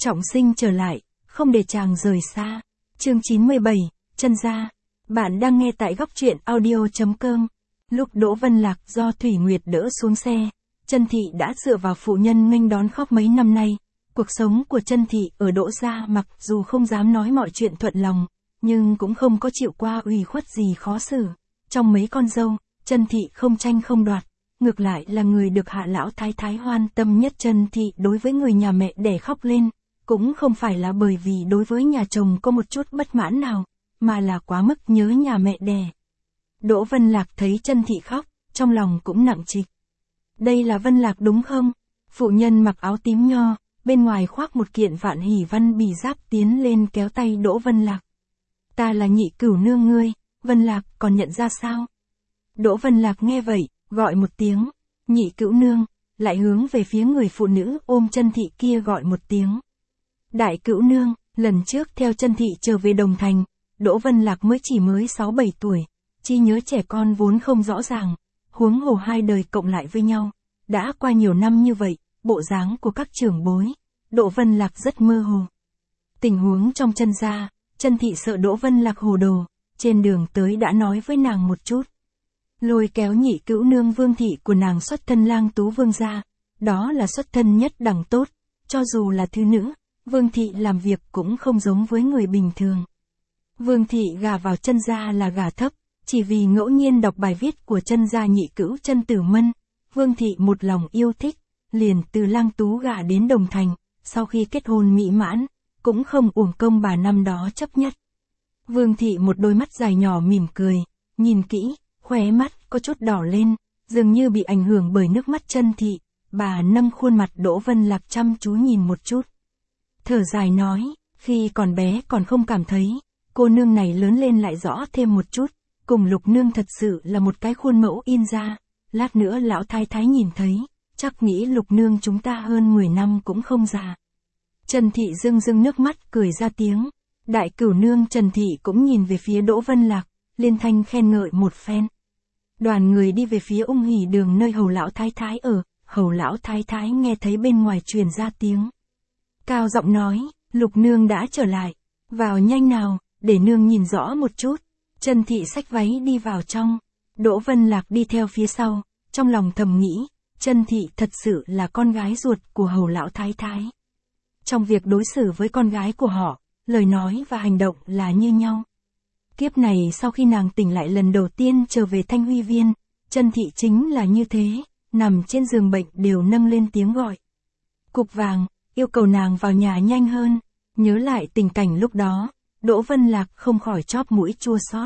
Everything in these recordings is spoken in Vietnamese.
trọng sinh trở lại, không để chàng rời xa. Chương 97, chân ra. Bạn đang nghe tại góc truyện audio.com. Lúc Đỗ Vân Lạc do Thủy Nguyệt đỡ xuống xe, Chân Thị đã dựa vào phụ nhân nghênh đón khóc mấy năm nay. Cuộc sống của Chân Thị ở Đỗ gia mặc dù không dám nói mọi chuyện thuận lòng, nhưng cũng không có chịu qua ủy khuất gì khó xử. Trong mấy con dâu, Chân Thị không tranh không đoạt, ngược lại là người được Hạ lão thái thái hoan tâm nhất. Chân Thị đối với người nhà mẹ đẻ khóc lên, cũng không phải là bởi vì đối với nhà chồng có một chút bất mãn nào, mà là quá mức nhớ nhà mẹ đẻ. Đỗ Vân Lạc thấy Chân Thị khóc, trong lòng cũng nặng trịch. Đây là Vân Lạc đúng không? Phụ nhân mặc áo tím nho, bên ngoài khoác một kiện vạn hỷ văn bì giáp tiến lên kéo tay Đỗ Vân Lạc. Ta là Nhị Cửu nương ngươi, Vân Lạc còn nhận ra sao? Đỗ Vân Lạc nghe vậy, gọi một tiếng, Nhị Cửu nương, lại hướng về phía người phụ nữ ôm Chân Thị kia gọi một tiếng. Đại Cửu nương, lần trước theo Chân Thị trở về Đồng Thành, Đỗ Vân Lạc mới 6-7 tuổi, trí nhớ trẻ con vốn không rõ ràng, huống hồ hai đời cộng lại với nhau, đã qua nhiều năm như vậy, bộ dáng của các trưởng bối, Đỗ Vân Lạc rất mơ hồ. Tình huống trong Chân gia, Chân Thị sợ Đỗ Vân Lạc hồ đồ, trên đường tới đã nói với nàng một chút. Lôi kéo Nhị Cửu nương Vương thị của nàng xuất thân Lang Tú Vương gia, đó là xuất thân nhất đẳng tốt, cho dù là thứ nữ, Vương thị làm việc cũng không giống với người bình thường. Vương thị gả vào Chân gia là gả thấp, chỉ vì ngẫu nhiên đọc bài viết của Chân gia nhị cữu Chân Tử Mân, Vương thị một lòng yêu thích, liền từ Lang Tú gả đến Đồng Thành, sau khi kết hôn mỹ mãn, cũng không uổng công bà năm đó chấp nhất. Vương thị một đôi mắt dài nhỏ mỉm cười, nhìn kỹ, khóe mắt có chút đỏ lên, dường như bị ảnh hưởng bởi nước mắt Chân Thị, bà nâng khuôn mặt Đỗ Vân Lạc chăm chú nhìn một chút. Thở dài nói, khi còn bé còn không cảm thấy, cô nương này lớn lên lại rõ thêm một chút, cùng Lục nương thật sự là một cái khuôn mẫu in ra, lát nữa lão thái thái nhìn thấy, chắc nghĩ Lục nương chúng ta hơn 10 năm cũng không già. Trần Thị rưng rưng nước mắt cười ra tiếng, Đại Cửu nương Trần Thị cũng nhìn về phía Đỗ Vân Lạc, liên thanh khen ngợi một phen. Đoàn người đi về phía Ung Hỷ đường nơi Hầu lão thái thái ở, Hầu lão thái thái nghe thấy bên ngoài truyền ra tiếng cao giọng nói, Lục nương đã trở lại, vào nhanh nào, để nương nhìn rõ một chút. Trần Thị xách váy đi vào trong, Đỗ Vân Lạc đi theo phía sau, trong lòng thầm nghĩ, Trần Thị thật sự là con gái ruột của Hầu lão thái thái. Trong việc đối xử với con gái của họ, lời nói và hành động là như nhau. Kiếp này sau khi nàng tỉnh lại lần đầu tiên trở về Thanh Huy Viên, Trần Thị chính là như thế, nằm trên giường bệnh đều nâng lên tiếng gọi. Cục Vàng, yêu cầu nàng vào nhà nhanh hơn, nhớ lại tình cảnh lúc đó, Đỗ Vân Lạc không khỏi chóp mũi chua xót.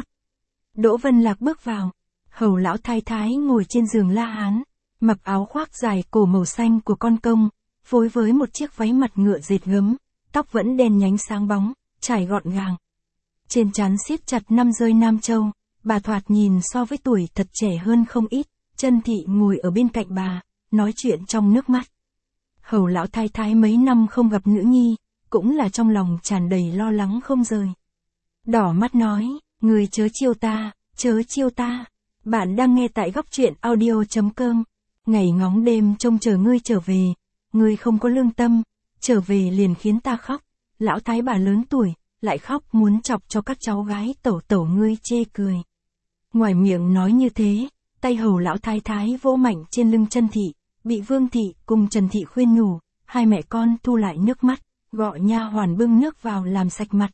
Đỗ Vân Lạc bước vào, Hầu lão thái thái ngồi trên giường La Hán, mặc áo khoác dài cổ màu xanh của con công, phối với một chiếc váy mặt ngựa dệt gấm, tóc vẫn đen nhánh sáng bóng, trải gọn gàng. Trên trán siết chặt 5 rơi Nam Châu, bà thoạt nhìn so với tuổi thật trẻ hơn không ít. Trần Thị ngồi ở bên cạnh bà, nói chuyện trong nước mắt. Hầu lão thái thái mấy năm không gặp nữ nhi, cũng là trong lòng tràn đầy lo lắng không rời. Đỏ mắt nói, người chớ chiêu ta, chớ chiêu ta. Bạn đang nghe tại góc truyện audio.com. Ngày ngóng đêm trông chờ ngươi trở về, ngươi không có lương tâm, trở về liền khiến ta khóc. Lão thái bà lớn tuổi, lại khóc muốn chọc cho các cháu gái tẩu tẩu ngươi chê cười. Ngoài miệng nói như thế, tay Hầu lão thái thái vỗ mạnh trên lưng Trần Thị, bị Vương thị cùng Trần Thị khuyên nhủ, hai mẹ con thu lại nước mắt, gọi nha hoàn bưng nước vào làm sạch mặt.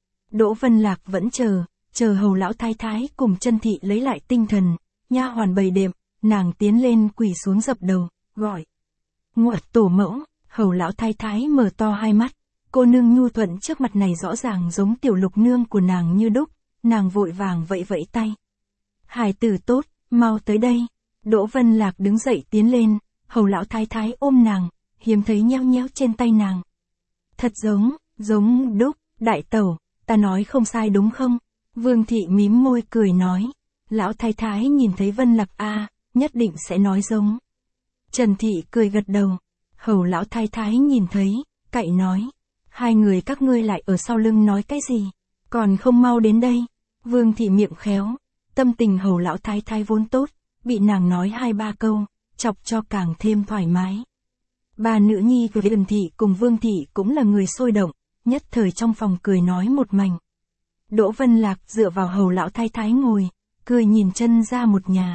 Đỗ Vân Lạc vẫn chờ Hầu lão thái thái cùng Trần Thị lấy lại tinh thần, nha hoàn bày đệm, nàng tiến lên quỳ xuống dập đầu, gọi. Nguột tổ mẫu, Hầu lão thái thái mở to hai mắt, cô nương nhu thuận trước mặt này rõ ràng giống tiểu Lục nương của nàng như đúc, nàng vội vàng vẫy vẫy tay. Hài tử tốt, mau tới đây. Đỗ Vân Lạc đứng dậy tiến lên, Hầu lão thái thái ôm nàng, hiếm thấy nheo nhéo trên tay nàng. Thật giống đúc, đại tẩu, ta nói không sai đúng không? Vương thị mím môi cười nói. Lão thái thái nhìn thấy Vân Lạc nhất định sẽ nói giống. Trần Thị cười gật đầu. Hầu lão thái thái nhìn thấy, cậy nói. Hai người các ngươi lại ở sau lưng nói cái gì? Còn không mau đến đây. Vương thị miệng khéo. Tâm tình Hầu lão thái thái vốn tốt, bị nàng nói 2-3 câu, chọc cho càng thêm thoải mái. Ba nữ nhi của Vân Thị cùng Vương Thị cũng là người sôi động, nhất thời trong phòng cười nói một mảnh. Đỗ Vân Lạc dựa vào hầu lão thái thái ngồi, cười nhìn Chân gia một nhà.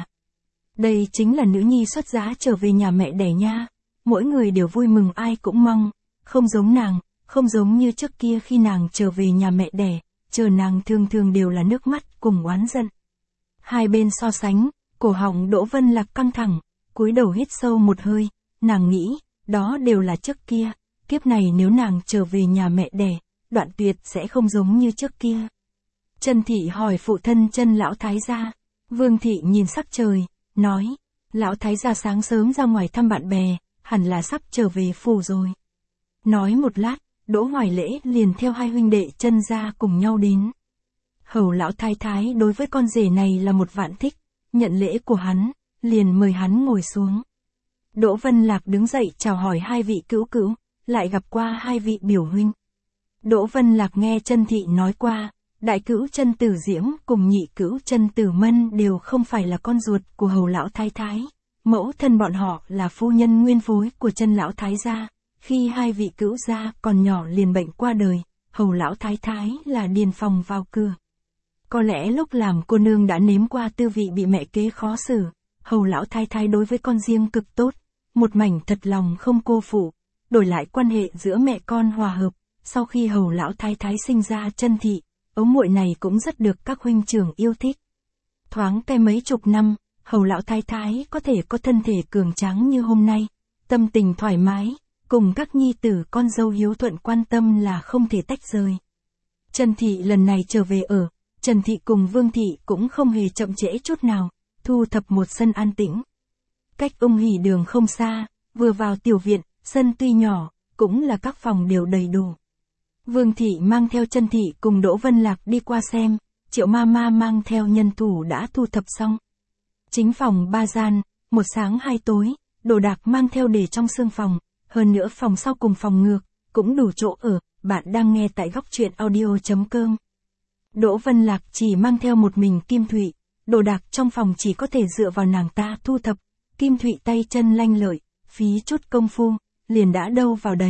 Đây chính là nữ nhi xuất giá trở về nhà mẹ đẻ nha, mỗi người đều vui mừng ai cũng mong, không giống nàng, không giống như trước kia khi nàng trở về nhà mẹ đẻ, chờ nàng thường thường đều là nước mắt cùng oán giận. Hai bên so sánh, cổ họng Đỗ Vân Lạc căng thẳng, cúi đầu hít sâu một hơi, nàng nghĩ, đó đều là trước kia, kiếp này nếu nàng trở về nhà mẹ đẻ, Đoạn Tuyệt sẽ không giống như trước kia. Chân Thị hỏi phụ thân Chân lão thái gia, Vương Thị nhìn sắc trời, nói, lão thái gia sáng sớm ra ngoài thăm bạn bè, hẳn là sắp trở về phủ rồi. Nói một lát, Đỗ Hoài Lễ liền theo hai huynh đệ Chân gia cùng nhau đến. Hầu lão thái thái đối với con rể này là một vạn thích, nhận lễ của hắn, liền mời hắn ngồi xuống. Đỗ Vân Lạc đứng dậy chào hỏi hai vị cữu cữu, lại gặp qua hai vị biểu huynh. Đỗ Vân Lạc nghe Chân Thị nói qua, đại cữu Chân Tử Diễm cùng nhị cữu Chân Tử Mân đều không phải là con ruột của hầu lão thái thái, mẫu thân bọn họ là phu nhân nguyên phối của Chân lão thái gia, khi hai vị cữu gia còn nhỏ liền bệnh qua đời, hầu lão thái thái là điền phòng vào cửa. Có lẽ lúc làm cô nương đã nếm qua tư vị bị mẹ kế khó xử, hầu lão thái thái đối với con riêng cực tốt, một mảnh thật lòng không cô phụ, đổi lại quan hệ giữa mẹ con hòa hợp, sau khi hầu lão thái thái sinh ra Chân Thị, ấu muội này cũng rất được các huynh trưởng yêu thích. Thoáng cái mấy chục năm, hầu lão thái thái có thể có thân thể cường tráng như hôm nay, tâm tình thoải mái, cùng các nhi tử con dâu hiếu thuận quan tâm là không thể tách rời. Chân Thị lần này trở về ở, Trần Thị cùng Vương Thị cũng không hề chậm trễ chút nào, thu thập một sân an tĩnh. Cách Ung Hỷ Đường không xa, vừa vào tiểu viện, sân tuy nhỏ, cũng là các phòng đều đầy đủ. Vương Thị mang theo Chân Thị cùng Đỗ Vân Lạc đi qua xem, Triệu Mama mang theo nhân thủ đã thu thập xong. Chính phòng 3 gian, một sáng 2 tối, đồ đạc mang theo để trong xương phòng, hơn nữa phòng sau cùng phòng ngược, cũng đủ chỗ ở, bạn đang nghe tại góc truyện audio.com. Đỗ Vân Lạc chỉ mang theo một mình Kim Thụy, đồ đạc trong phòng chỉ có thể dựa vào nàng ta thu thập, Kim Thụy tay chân lanh lợi, phí chút công phu, liền đã đâu vào đấy.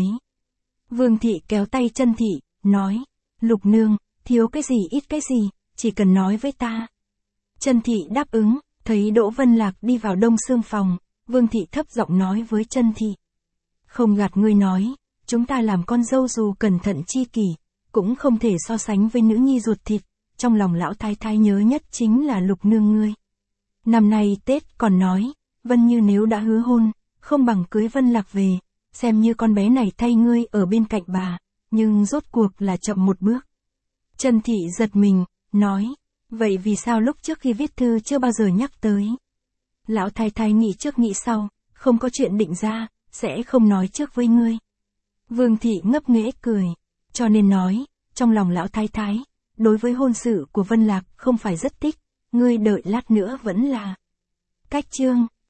Vương Thị kéo tay Chân Thị, nói, Lục nương, thiếu cái gì ít cái gì, chỉ cần nói với ta. Chân Thị đáp ứng, thấy Đỗ Vân Lạc đi vào đông xương phòng, Vương Thị thấp giọng nói với Chân Thị. Không gạt ngươi nói, chúng ta làm con dâu dù cẩn thận chi kỷ, cũng không thể so sánh với nữ nhi ruột thịt, trong lòng lão thái thái nhớ nhất chính là Lục nương ngươi. Năm nay Tết còn nói, Vân Như nếu đã hứa hôn, không bằng cưới Vân Lạc về, xem như con bé này thay ngươi ở bên cạnh bà, nhưng rốt cuộc là chậm một bước. Chân Thị giật mình, nói, vậy vì sao lúc trước khi viết thư chưa bao giờ nhắc tới? Lão thái thái nghĩ trước nghĩ sau, không có chuyện định ra, sẽ không nói trước với ngươi. Vương Thị ngấp nghễ cười, cho nên nói, trong lòng lão thái thái, đối với hôn sự của Vân Lạc không phải rất thích, ngươi đợi lát nữa vẫn là. Cách chương